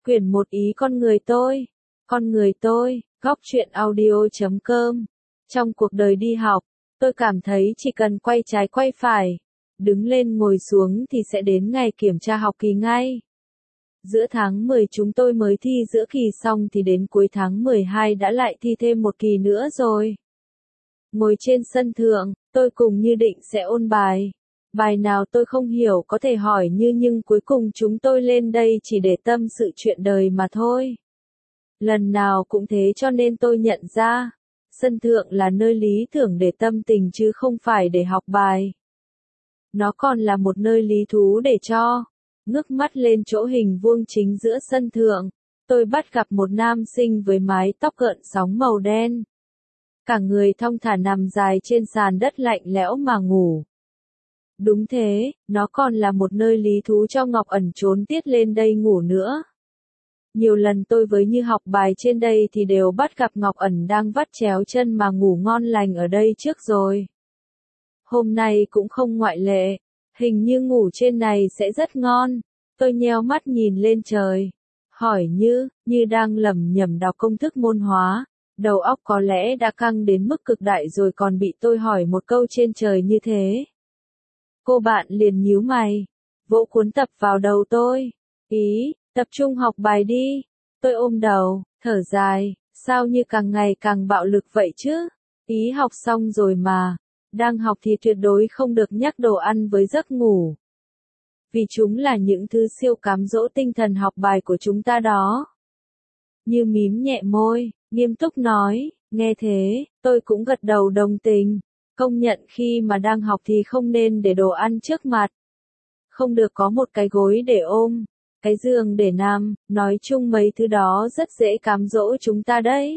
Quyển 1 ý con người tôi. Con người tôi, góc truyện audio.com. Trong cuộc đời đi học, tôi cảm thấy chỉ cần quay trái quay phải, đứng lên ngồi xuống thì sẽ đến ngày kiểm tra học kỳ ngay. Giữa tháng 10 chúng tôi mới thi giữa kỳ xong thì đến cuối tháng 12 đã lại thi thêm một kỳ nữa rồi. Ngồi trên sân thượng, tôi cùng Như định sẽ ôn bài. Bài nào tôi không hiểu có thể hỏi Như, nhưng cuối cùng chúng tôi lên đây chỉ để tâm sự chuyện đời mà thôi. Lần nào cũng thế, cho nên tôi nhận ra, sân thượng là nơi lý tưởng để tâm tình chứ không phải để học bài. Nó còn là một nơi lý thú để cho. Ngước mắt lên chỗ hình vuông chính giữa sân thượng, tôi bắt gặp một nam sinh với mái tóc gợn sóng màu đen. Cả người thong thả nằm dài trên sàn đất lạnh lẽo mà ngủ. Đúng thế, nó còn là một nơi lý thú cho Ngọc Ẩn trốn tiết lên đây ngủ nữa. Nhiều lần tôi với Như học bài trên đây thì đều bắt gặp Ngọc Ẩn đang vắt chéo chân mà ngủ ngon lành ở đây trước rồi. Hôm nay cũng không ngoại lệ, hình như ngủ trên này sẽ rất ngon. Tôi nheo mắt nhìn lên trời, hỏi Như đang lẩm nhẩm đọc công thức môn hóa, đầu óc có lẽ đã căng đến mức cực đại rồi còn bị tôi hỏi một câu trên trời như thế. Cô bạn liền nhíu mày, vỗ cuốn tập vào đầu tôi. Ý, tập trung học bài đi. Tôi ôm đầu, thở dài, sao Như càng ngày càng bạo lực vậy chứ? Ý học xong rồi mà, đang học thì tuyệt đối không được nhắc đồ ăn với giấc ngủ. Vì chúng là những thứ siêu cám dỗ tinh thần học bài của chúng ta đó. Như mím nhẹ môi, nghiêm túc nói, nghe thế, tôi cũng gật đầu đồng tình. Công nhận khi mà đang học thì không nên để đồ ăn trước mặt. Không được có một cái gối để ôm, cái giường để nằm, nói chung mấy thứ đó rất dễ cám dỗ chúng ta đấy.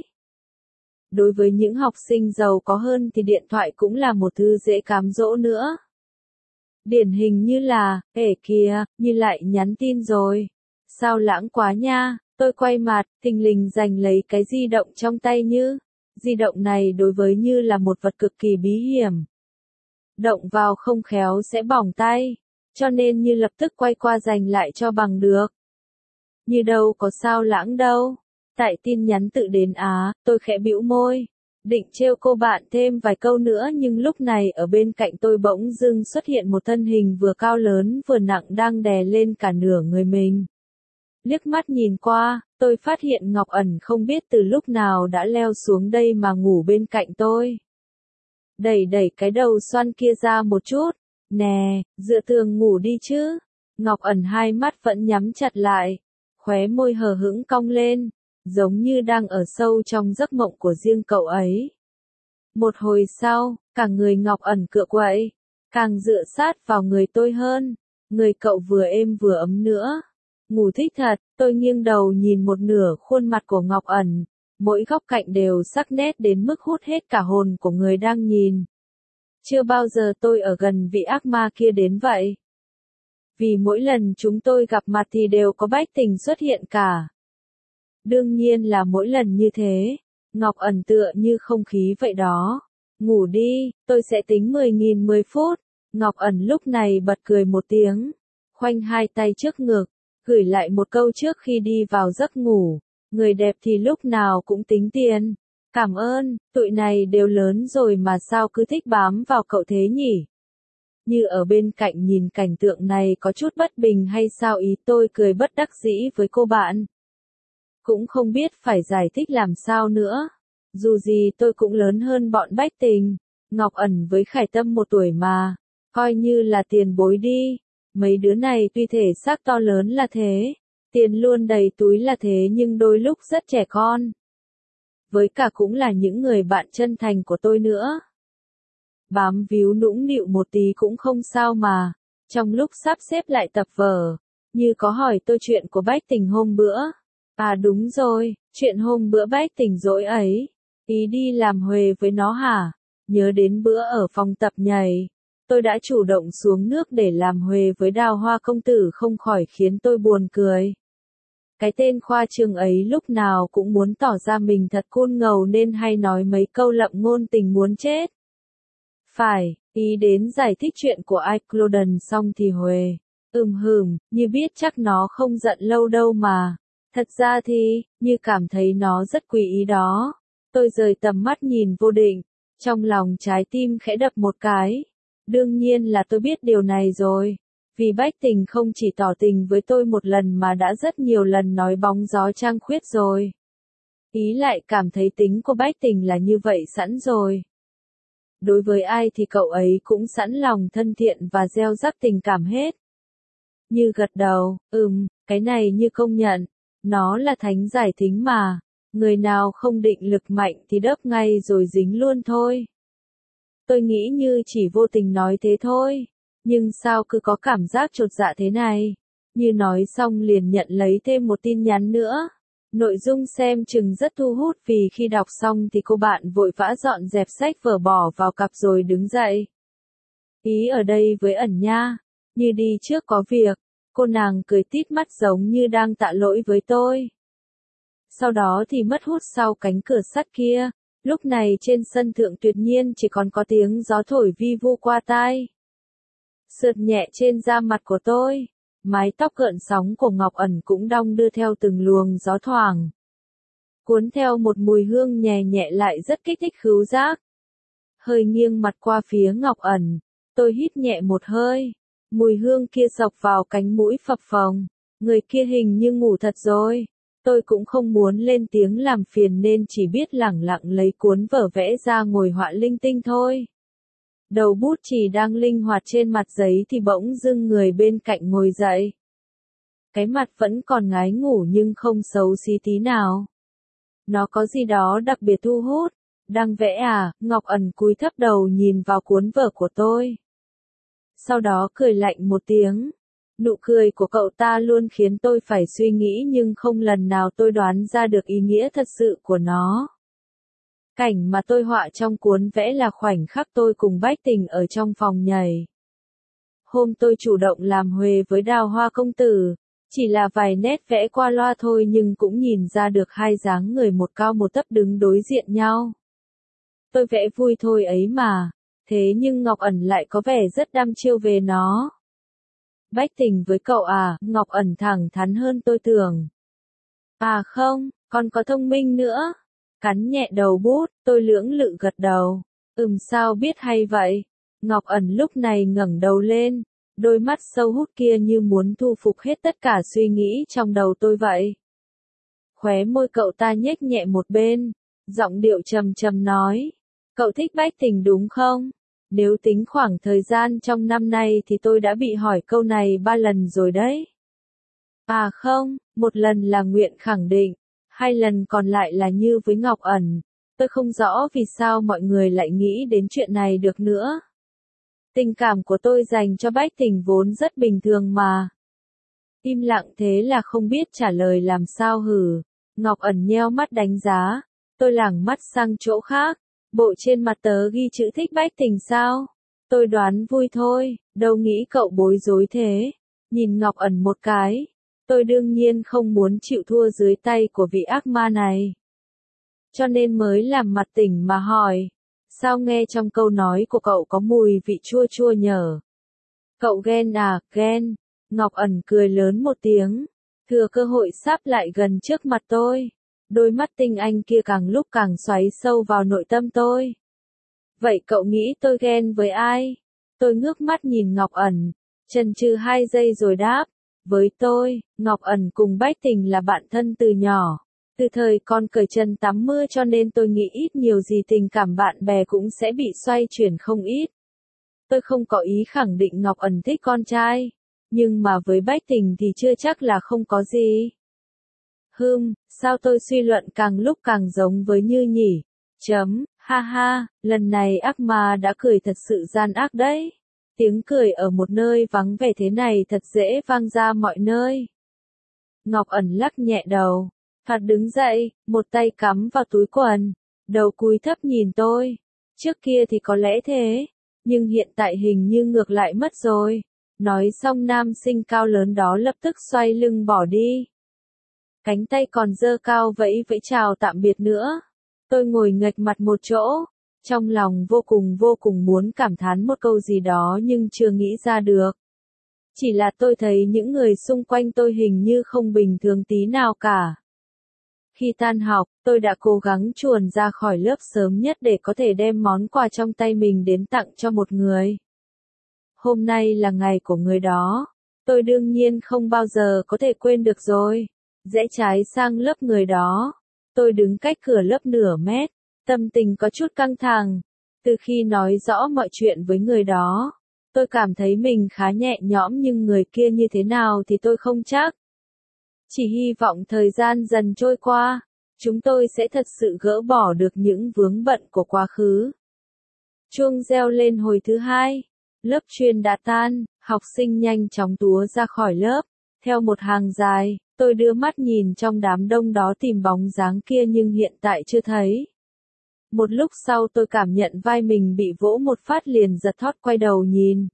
Đối với những học sinh giàu có hơn thì điện thoại cũng là một thứ dễ cám dỗ nữa. Điển hình như là, kìa, Như lại nhắn tin rồi. Sao lãng quá nha, tôi quay mặt, thình lình giành lấy cái di động trong tay Như. Di động này đối với Như là một vật cực kỳ bí hiểm. Động vào không khéo sẽ bỏng tay, cho nên Như lập tức quay qua giành lại cho bằng được. Như đâu có sao lãng đâu. Tại tin nhắn tự đến tôi khẽ bĩu môi, định trêu cô bạn thêm vài câu nữa nhưng lúc này ở bên cạnh tôi bỗng dưng xuất hiện một thân hình vừa cao lớn vừa nặng đang đè lên cả nửa người mình. Liếc mắt nhìn qua, tôi phát hiện Ngọc Ẩn không biết từ lúc nào đã leo xuống đây mà ngủ bên cạnh tôi. Đẩy cái đầu xoăn kia ra một chút, nè, dựa tường ngủ đi chứ. Ngọc Ẩn hai mắt vẫn nhắm chặt lại, khóe môi hờ hững cong lên, giống như đang ở sâu trong giấc mộng của riêng cậu ấy. Một hồi sau, cả người Ngọc Ẩn cựa quậy, càng dựa sát vào người tôi hơn, người cậu vừa êm vừa ấm nữa. Ngủ thích thật, tôi nghiêng đầu nhìn một nửa khuôn mặt của Ngọc Ẩn, mỗi góc cạnh đều sắc nét đến mức hút hết cả hồn của người đang nhìn. Chưa bao giờ tôi ở gần vị ác ma kia đến vậy. Vì mỗi lần chúng tôi gặp mặt thì đều có Bách Tình xuất hiện cả. Đương nhiên là mỗi lần như thế, Ngọc Ẩn tựa như không khí vậy đó. Ngủ đi, tôi sẽ tính 10.000 phút. Ngọc Ẩn lúc này bật cười một tiếng, khoanh hai tay trước ngực, gửi lại một câu trước khi đi vào giấc ngủ. Người đẹp thì lúc nào cũng tính tiền. Cảm ơn, tụi này đều lớn rồi mà sao cứ thích bám vào cậu thế nhỉ? Như ở bên cạnh nhìn cảnh tượng này có chút bất bình hay sao ý tôi cười bất đắc dĩ với cô bạn. Cũng không biết phải giải thích làm sao nữa. Dù gì tôi cũng lớn hơn bọn Bách Tình, Ngọc Ẩn với Khải Tâm 1 tuổi mà, coi như là tiền bối đi. Mấy đứa này tuy thể xác to lớn là thế, tiền luôn đầy túi là thế nhưng đôi lúc rất trẻ con. Với cả cũng là những người bạn chân thành của tôi nữa. Bám víu nũng nịu một tí cũng không sao mà. Trong lúc sắp xếp lại tập vở, Như có hỏi tôi chuyện của Bách Tình hôm bữa. À đúng rồi, chuyện hôm bữa Bách Tình dỗi ấy. Ý đi làm huề với nó hả? Nhớ đến bữa ở phòng tập nhảy, tôi đã chủ động xuống nước để làm huề với Đào Hoa công tử không khỏi khiến tôi buồn cười. Cái tên khoa trương ấy lúc nào cũng muốn tỏ ra mình thật cool ngầu nên hay nói mấy câu lậm ngôn tình muốn chết. Phải, ý đến giải thích chuyện của Ike Cloden xong thì huề. Như biết chắc nó không giận lâu đâu mà. Thật ra thì, như cảm thấy nó rất quý ý đó. Tôi rời tầm mắt nhìn Vô Định, trong lòng trái tim khẽ đập một cái. Đương nhiên là tôi biết điều này rồi. Vì Bách Tình không chỉ tỏ tình với tôi một lần mà đã rất nhiều lần nói bóng gió trăng khuyết rồi. Ý lại cảm thấy tính của Bách Tình là như vậy sẵn rồi. Đối với ai thì cậu ấy cũng sẵn lòng thân thiện và gieo rắc tình cảm hết. Như gật đầu, cái này Như công nhận. Nó là thánh giải thính mà. Người nào không định lực mạnh thì đớp ngay rồi dính luôn thôi. Tôi nghĩ Như chỉ vô tình nói thế thôi. Nhưng sao cứ có cảm giác chột dạ thế này? Như nói xong liền nhận lấy thêm một tin nhắn nữa. Nội dung xem chừng rất thu hút vì khi đọc xong thì cô bạn vội vã dọn dẹp sách vở bỏ vào cặp rồi đứng dậy. Ý ở đây với ẩn nha. Như đi trước có việc. Cô nàng cười tít mắt giống như đang tạ lỗi với tôi. Sau đó thì mất hút sau cánh cửa sắt kia. Lúc này trên sân thượng tuyệt nhiên chỉ còn có tiếng gió thổi vi vu qua tai. Sượt nhẹ trên da mặt của tôi. Mái tóc gợn sóng của Ngọc Ẩn cũng đong đưa theo từng luồng gió thoảng. Cuốn theo một mùi hương nhẹ nhẹ lại rất kích thích khứu giác. Hơi nghiêng mặt qua phía Ngọc Ẩn. Tôi hít nhẹ một hơi. Mùi hương kia xộc vào cánh mũi phập phồng. Người kia hình như ngủ thật rồi. Tôi cũng không muốn lên tiếng làm phiền nên chỉ biết lẳng lặng lấy cuốn vở vẽ ra ngồi họa linh tinh thôi. Đầu bút chì đang linh hoạt trên mặt giấy thì bỗng dưng người bên cạnh ngồi dậy. Cái mặt vẫn còn ngái ngủ nhưng không xấu xí tí nào. Nó có gì đó đặc biệt thu hút. Đang vẽ à? Ngọc Ẩn cúi thấp đầu nhìn vào cuốn vở của tôi. Sau đó cười lạnh một tiếng. Nụ cười của cậu ta luôn khiến tôi phải suy nghĩ nhưng không lần nào tôi đoán ra được ý nghĩa thật sự của nó. Cảnh mà tôi họa trong cuốn vẽ là khoảnh khắc tôi cùng Bách Tình ở trong phòng nhảy. Hôm tôi chủ động làm huề với Đào Hoa công tử, chỉ là vài nét vẽ qua loa thôi nhưng cũng nhìn ra được hai dáng người một cao một thấp đứng đối diện nhau. Tôi vẽ vui thôi ấy mà, thế nhưng Ngọc Ẩn lại có vẻ rất đăm chiêu về nó. Bách Tình với cậu à? Ngọc Ẩn thẳng thắn hơn tôi tưởng. À không, còn có thông minh nữa. Cắn nhẹ đầu bút, tôi lưỡng lự gật đầu. Sao biết hay vậy? Ngọc Ẩn lúc này ngẩng đầu lên, đôi mắt sâu hút kia như muốn thu phục hết tất cả suy nghĩ trong đầu tôi vậy. Khóe môi cậu ta nhếch nhẹ một bên, giọng điệu trầm trầm nói. Cậu thích Bách Tình đúng không? Nếu tính khoảng thời gian trong năm nay thì tôi đã bị hỏi câu này 3 lần rồi đấy. À không, một lần là Nguyện khẳng định, 2 lần còn lại là Như với Ngọc Ẩn. Tôi không rõ vì sao mọi người lại nghĩ đến chuyện này được nữa. Tình cảm của tôi dành cho Bách Tình vốn rất bình thường mà. Im lặng thế là không biết trả lời làm sao hử. Ngọc Ẩn nheo mắt đánh giá. Tôi lảng mắt sang chỗ khác. Bộ trên mặt tớ ghi chữ thích Bách Tình sao? Tôi đoán vui thôi, đâu nghĩ cậu bối rối thế. Nhìn Ngọc Ẩn một cái. Tôi đương nhiên không muốn chịu thua dưới tay của vị ác ma này. Cho nên mới làm mặt tỉnh mà hỏi. Sao nghe trong câu nói của cậu có mùi vị chua chua nhở? Cậu ghen à? Ghen. Ngọc Ẩn cười lớn một tiếng. Thừa cơ hội sáp lại gần trước mặt tôi. Đôi mắt tinh anh kia càng lúc càng xoáy sâu vào nội tâm tôi. Vậy cậu nghĩ tôi ghen với ai? Tôi ngước mắt nhìn Ngọc Ẩn, chần chừ 2 giây rồi đáp. Với tôi, Ngọc Ẩn cùng Bách Tình là bạn thân từ nhỏ. Từ thời con cởi chân tắm mưa cho nên tôi nghĩ ít nhiều gì tình cảm bạn bè cũng sẽ bị xoay chuyển không ít. Tôi không có ý khẳng định Ngọc Ẩn thích con trai. Nhưng mà với Bách Tình thì chưa chắc là không có gì. Sao tôi suy luận càng lúc càng giống với Như nhỉ? Ha ha, lần này ác ma đã cười thật sự gian ác đấy. Tiếng cười ở một nơi vắng vẻ thế này thật dễ vang ra mọi nơi. Ngọc Ẩn lắc nhẹ đầu. Thoạt đứng dậy, một tay cắm vào túi quần. Đầu cúi thấp nhìn tôi. Trước kia thì có lẽ thế. Nhưng hiện tại hình như ngược lại mất rồi. Nói xong nam sinh cao lớn đó lập tức xoay lưng bỏ đi. Cánh tay còn giơ cao vẫy vẫy chào tạm biệt nữa. Tôi ngồi nghệch mặt một chỗ. Trong lòng vô cùng muốn cảm thán một câu gì đó nhưng chưa nghĩ ra được. Chỉ là tôi thấy những người xung quanh tôi hình như không bình thường tí nào cả. Khi tan học, tôi đã cố gắng chuồn ra khỏi lớp sớm nhất để có thể đem món quà trong tay mình đến tặng cho một người. Hôm nay là ngày của người đó. Tôi đương nhiên không bao giờ có thể quên được rồi. Rẽ trái sang lớp người đó. Tôi đứng cách cửa lớp nửa mét. Tâm tình có chút căng thẳng. Từ khi nói rõ mọi chuyện với người đó, tôi cảm thấy mình khá nhẹ nhõm nhưng người kia như thế nào thì tôi không chắc. Chỉ hy vọng thời gian dần trôi qua, chúng tôi sẽ thật sự gỡ bỏ được những vướng bận của quá khứ. Chuông reo lên hồi thứ hai. Lớp chuyên đã tan, học sinh nhanh chóng túa ra khỏi lớp. Theo một hàng dài, tôi đưa mắt nhìn trong đám đông đó tìm bóng dáng kia nhưng hiện tại chưa thấy. Một lúc sau tôi cảm nhận vai mình bị vỗ một phát liền giật thót quay đầu nhìn.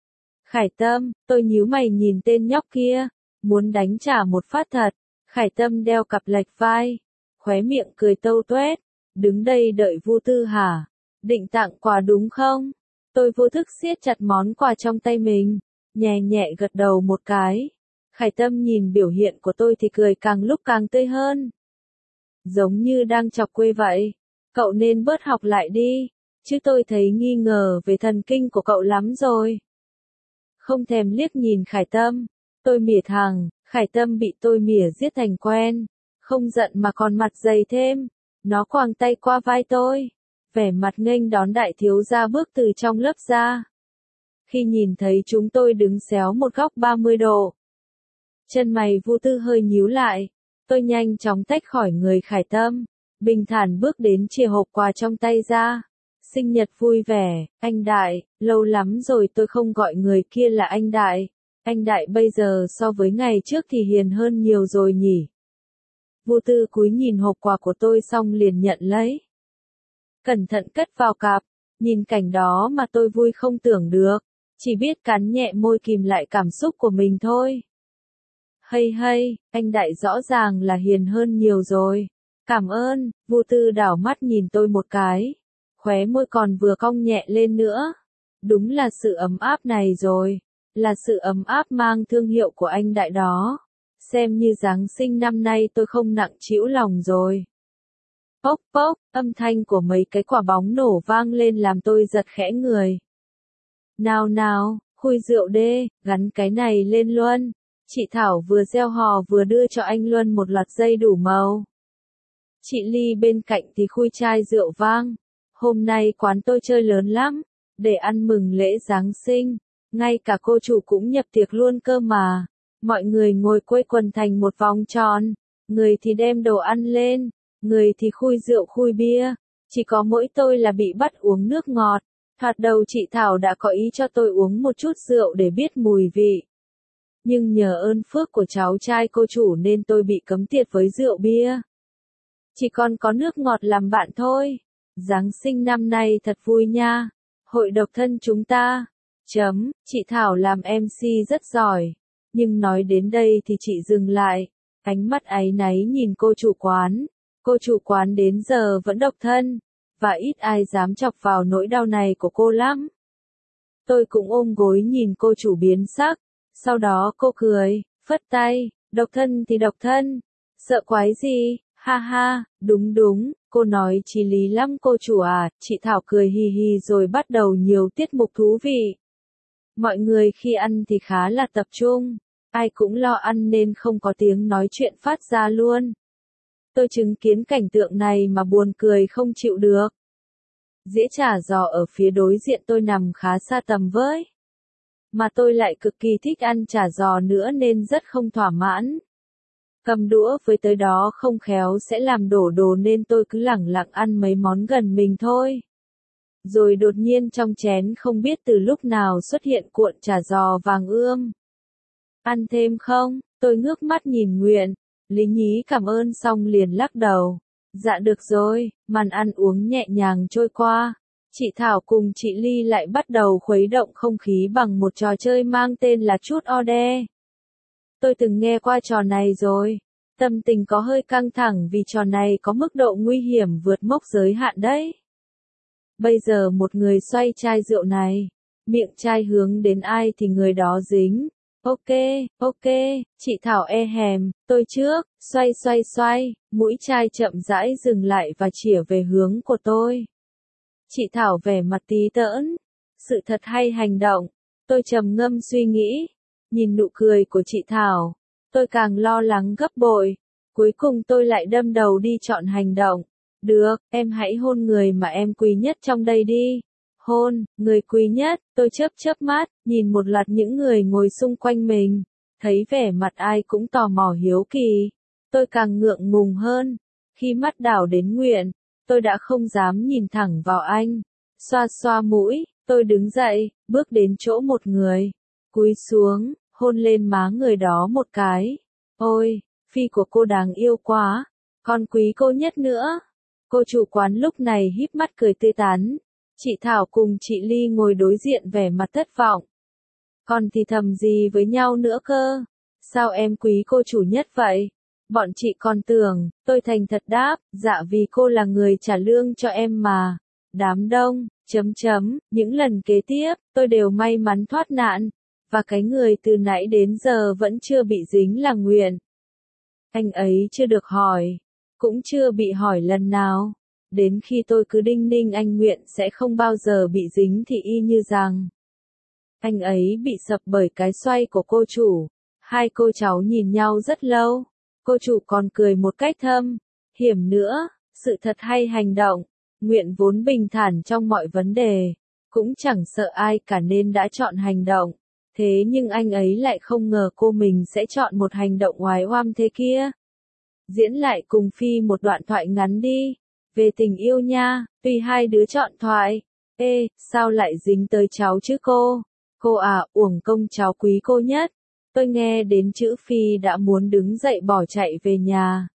Khải Tâm, tôi nhíu mày nhìn tên nhóc kia, muốn đánh trả một phát thật. Khải Tâm đeo cặp lệch vai, khóe miệng cười tâu tuét, đứng đây đợi Vu Tư hả? Định tặng quà đúng không? Tôi vô thức siết chặt món quà trong tay mình, nhẹ nhẹ gật đầu một cái. Khải Tâm nhìn biểu hiện của tôi thì cười càng lúc càng tươi hơn. Giống như đang chọc quê vậy. Cậu nên bớt học lại đi, chứ tôi thấy nghi ngờ về thần kinh của cậu lắm rồi. Không thèm liếc nhìn Khải Tâm, tôi mỉa thẳng, Khải Tâm bị tôi mỉa giết thành quen, không giận mà còn mặt dày thêm. Nó quàng tay qua vai tôi, vẻ mặt nghênh đón đại thiếu gia bước từ trong lớp ra. Khi nhìn thấy chúng tôi đứng xéo một góc 30 độ, chân mày Vu Tư hơi nhíu lại, tôi nhanh chóng tách khỏi người Khải Tâm. Bình thản bước đến chìa hộp quà trong tay ra. Sinh nhật vui vẻ, anh Đại, lâu lắm rồi tôi không gọi người kia là anh Đại. Anh Đại bây giờ so với ngày trước thì hiền hơn nhiều rồi nhỉ. Vu Tư cúi nhìn hộp quà của tôi xong liền nhận lấy. Cẩn thận cất vào cặp, nhìn cảnh đó mà tôi vui không tưởng được. Chỉ biết cắn nhẹ môi kìm lại cảm xúc của mình thôi. Hay hay, anh Đại rõ ràng là hiền hơn nhiều rồi. Cảm ơn, Vu Tư đảo mắt nhìn tôi một cái. Khóe môi còn vừa cong nhẹ lên nữa. Đúng là sự ấm áp này rồi. Là sự ấm áp mang thương hiệu của anh Đại đó. Xem như Giáng sinh năm nay tôi không nặng trĩu lòng rồi. Pốc pốc, âm thanh của mấy cái quả bóng nổ vang lên làm tôi giật khẽ người. Nào nào, khui rượu đê, gắn cái này lên Luân. Chị Thảo vừa gieo hò vừa đưa cho anh Luân một loạt dây đủ màu. Chị Ly bên cạnh thì khui chai rượu vang. Hôm nay quán tôi chơi lớn lắm, để ăn mừng lễ Giáng sinh. Ngay cả cô chủ cũng nhập tiệc luôn cơ mà. Mọi người ngồi quây quần thành một vòng tròn. Người thì đem đồ ăn lên, người thì khui rượu khui bia. Chỉ có mỗi tôi là bị bắt uống nước ngọt. Thoạt đầu chị Thảo đã có ý cho tôi uống một chút rượu để biết mùi vị. Nhưng nhờ ơn phước của cháu trai cô chủ nên tôi bị cấm tiệt với rượu bia. Chỉ còn có nước ngọt làm bạn thôi. Giáng sinh năm nay thật vui nha. Hội độc thân chúng ta. Chị Thảo làm MC rất giỏi. Nhưng nói đến đây thì chị dừng lại. Ánh mắt áy náy nhìn cô chủ quán. Cô chủ quán đến giờ vẫn độc thân. Và ít ai dám chọc vào nỗi đau này của cô lắm. Tôi cũng ôm gối nhìn cô chủ biến sắc. Sau đó cô cười, phất tay. Độc thân thì độc thân. Sợ quái gì? Ha ha, đúng đúng, cô nói chí lý lắm cô chủ à. Chị Thảo cười hì hì rồi bắt đầu nhiều tiết mục thú vị. Mọi người khi ăn thì khá là tập trung. Ai cũng lo ăn nên không có tiếng nói chuyện phát ra luôn. Tôi chứng kiến cảnh tượng này mà buồn cười không chịu được. Dĩa chả giò ở phía đối diện tôi nằm khá xa tầm với. Mà tôi lại cực kỳ thích ăn chả giò nữa nên rất không thỏa mãn. Cầm đũa với tới đó không khéo sẽ làm đổ đồ nên tôi cứ lẳng lặng ăn mấy món gần mình thôi. Rồi đột nhiên trong chén không biết từ lúc nào xuất hiện cuộn chả giò vàng ươm. Ăn thêm không? Tôi ngước mắt nhìn Nguyện. Lý nhí cảm ơn xong liền lắc đầu. Dạ được rồi, màn ăn uống nhẹ nhàng trôi qua. Chị Thảo cùng chị Ly lại bắt đầu khuấy động không khí bằng một trò chơi mang tên là Truth or Dare. Tôi từng nghe qua trò này rồi. Tâm tình có hơi căng thẳng vì trò này có mức độ nguy hiểm vượt mốc giới hạn đấy. Bây giờ một người xoay chai rượu này, miệng chai hướng đến ai thì người đó dính. Ok, ok, chị Thảo e hèm, tôi trước, xoay xoay xoay, mũi chai chậm rãi dừng lại và chĩa về hướng của tôi. Chị Thảo vẻ mặt tí tởn, sự thật hay hành động, tôi trầm ngâm suy nghĩ, nhìn nụ cười của chị Thảo, tôi càng lo lắng gấp bội, cuối cùng tôi lại đâm đầu đi chọn hành động. Được, em hãy hôn người mà em quý nhất trong đây đi. Hôn, người quý nhất, tôi chớp chớp mắt, nhìn một loạt những người ngồi xung quanh mình, thấy vẻ mặt ai cũng tò mò hiếu kỳ. Tôi càng ngượng ngùng hơn, khi mắt đảo đến Nguyện, tôi đã không dám nhìn thẳng vào anh. Xoa xoa mũi, tôi đứng dậy, bước đến chỗ một người, cúi xuống, hôn lên má người đó một cái. Ôi, phi của cô đáng yêu quá, con quý cô nhất nữa. Cô chủ quán lúc này híp mắt cười tươi tắn. Chị Thảo cùng chị Ly ngồi đối diện vẻ mặt thất vọng. Còn thì thầm gì với nhau nữa cơ? Sao em quý cô chủ nhất vậy? Bọn chị còn tưởng, tôi thành thật đáp, dạ vì cô là người trả lương cho em mà. Đám đông, những lần kế tiếp, tôi đều may mắn thoát nạn. Và cái người từ nãy đến giờ vẫn chưa bị dính là Nguyện. Anh ấy chưa được hỏi, cũng chưa bị hỏi lần nào. Đến khi tôi cứ đinh ninh anh Nguyện sẽ không bao giờ bị dính thì y như rằng anh ấy bị sập bởi cái xoay của cô chủ. Hai cô cháu nhìn nhau rất lâu. Cô chủ còn cười một cách thâm hiểm nữa. Sự thật hay hành động. Nguyện vốn bình thản trong mọi vấn đề, cũng chẳng sợ ai cả nên đã chọn hành động. Thế nhưng anh ấy lại không ngờ cô mình sẽ chọn một hành động oái oăm thế kia. Diễn lại cùng Phi một đoạn thoại ngắn đi. Về tình yêu nha, tuy hai đứa chọn thoại. Ê, sao lại dính tới cháu chứ cô? Cô à, uổng công cháu quý cô nhất. Tôi nghe đến chữ Phi đã muốn đứng dậy bỏ chạy về nhà.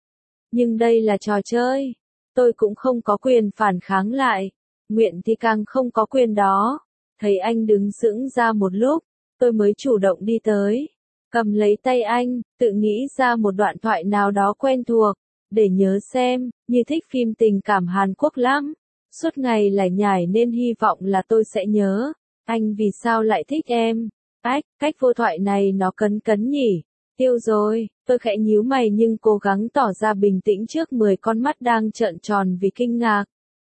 Nhưng đây là trò chơi. Tôi cũng không có quyền phản kháng lại. Nguyện thì càng không có quyền đó. Thấy anh đứng sững ra một lúc, tôi mới chủ động đi tới. Cầm lấy tay anh, tự nghĩ ra một đoạn thoại nào đó quen thuộc. Để nhớ xem, như thích phim tình cảm Hàn Quốc lắm. Suốt ngày lải nhải nên hy vọng là tôi sẽ nhớ. Anh vì sao lại thích em? Cách vô thoại này nó cấn cấn nhỉ? Tiêu rồi, tôi khẽ nhíu mày nhưng cố gắng tỏ ra bình tĩnh trước 10 con mắt đang trợn tròn vì kinh ngạc.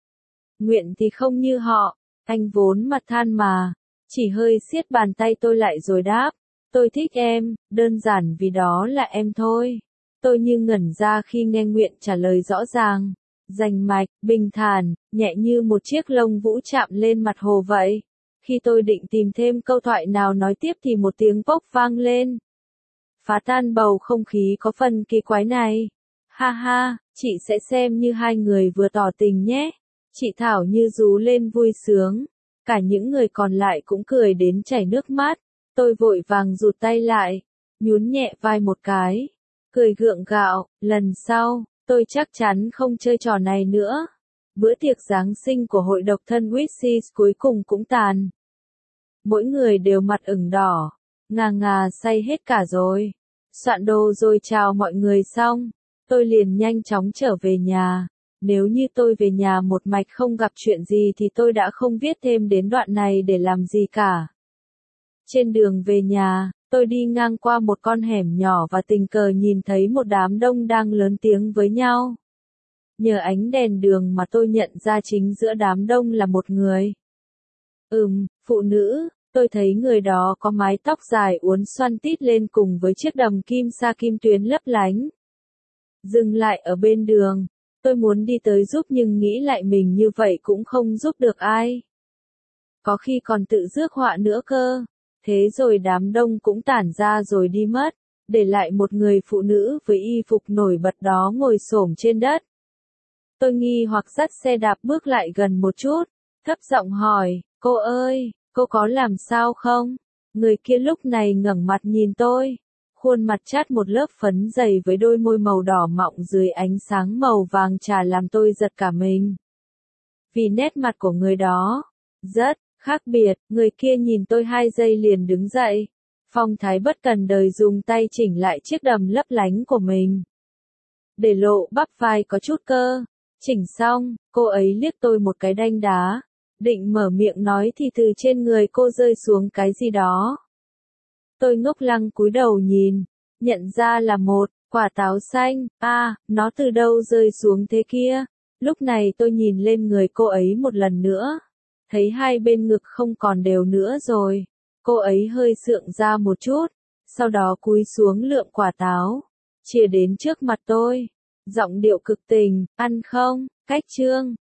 Nguyện thì không như họ, anh vốn mặt than mà. Chỉ hơi siết bàn tay tôi lại rồi đáp. Tôi thích em, đơn giản vì đó là em thôi. Tôi như ngẩn ra khi nghe Nguyện trả lời rõ ràng, rành mạch, bình thản, nhẹ như một chiếc lông vũ chạm lên mặt hồ vậy. Khi tôi định tìm thêm câu thoại nào nói tiếp thì một tiếng pốc vang lên. Phá tan bầu không khí có phần kỳ quái này. Ha ha, chị sẽ xem như hai người vừa tỏ tình nhé. Chị Thảo như rú lên vui sướng. Cả những người còn lại cũng cười đến chảy nước mắt. Tôi vội vàng rụt tay lại, nhún nhẹ vai một cái. Cười gượng gạo, lần sau, tôi chắc chắn không chơi trò này nữa. Bữa tiệc Giáng sinh của hội độc thân Wixis cuối cùng cũng tàn. Mỗi người đều mặt ửng đỏ, ngà ngà say hết cả rồi. Soạn đồ rồi chào mọi người xong, tôi liền nhanh chóng trở về nhà. Nếu như tôi về nhà một mạch không gặp chuyện gì thì tôi đã không viết thêm đến đoạn này để làm gì cả. Trên đường về nhà, tôi đi ngang qua một con hẻm nhỏ và tình cờ nhìn thấy một đám đông đang lớn tiếng với nhau. Nhờ ánh đèn đường mà tôi nhận ra chính giữa đám đông là một người. Phụ nữ, tôi thấy người đó có mái tóc dài uốn xoăn tít lên cùng với chiếc đầm kim sa kim tuyến lấp lánh. Dừng lại ở bên đường, tôi muốn đi tới giúp nhưng nghĩ lại mình như vậy cũng không giúp được ai. Có khi còn tự rước họa nữa cơ. Thế rồi đám đông cũng tản ra rồi đi mất, để lại một người phụ nữ với y phục nổi bật đó ngồi xổm trên đất. Tôi nghi hoặc dắt xe đạp bước lại gần một chút, thấp giọng hỏi, cô ơi, cô có làm sao không? Người kia lúc này ngẩng mặt nhìn tôi, khuôn mặt chát một lớp phấn dày với đôi môi màu đỏ mọng dưới ánh sáng màu vàng trà làm tôi giật cả mình. Vì nét mặt của người đó rất khác biệt, người kia nhìn tôi 2 giây liền đứng dậy. Phong thái bất cần đời dùng tay chỉnh lại chiếc đầm lấp lánh của mình. Để lộ bắp vai có chút cơ. Chỉnh xong, cô ấy liếc tôi một cái đanh đá. Định mở miệng nói thì từ trên người cô rơi xuống cái gì đó. Tôi ngốc lăng cúi đầu nhìn, nhận ra là một quả táo xanh, nó từ đâu rơi xuống thế kia. Lúc này tôi nhìn lên người cô ấy một lần nữa, thấy hai bên ngực không còn đều nữa rồi. Cô ấy hơi sượng ra một chút, sau đó cúi xuống lượm quả táo, chìa đến trước mặt tôi. Giọng điệu cực tình, ăn không, cách trương.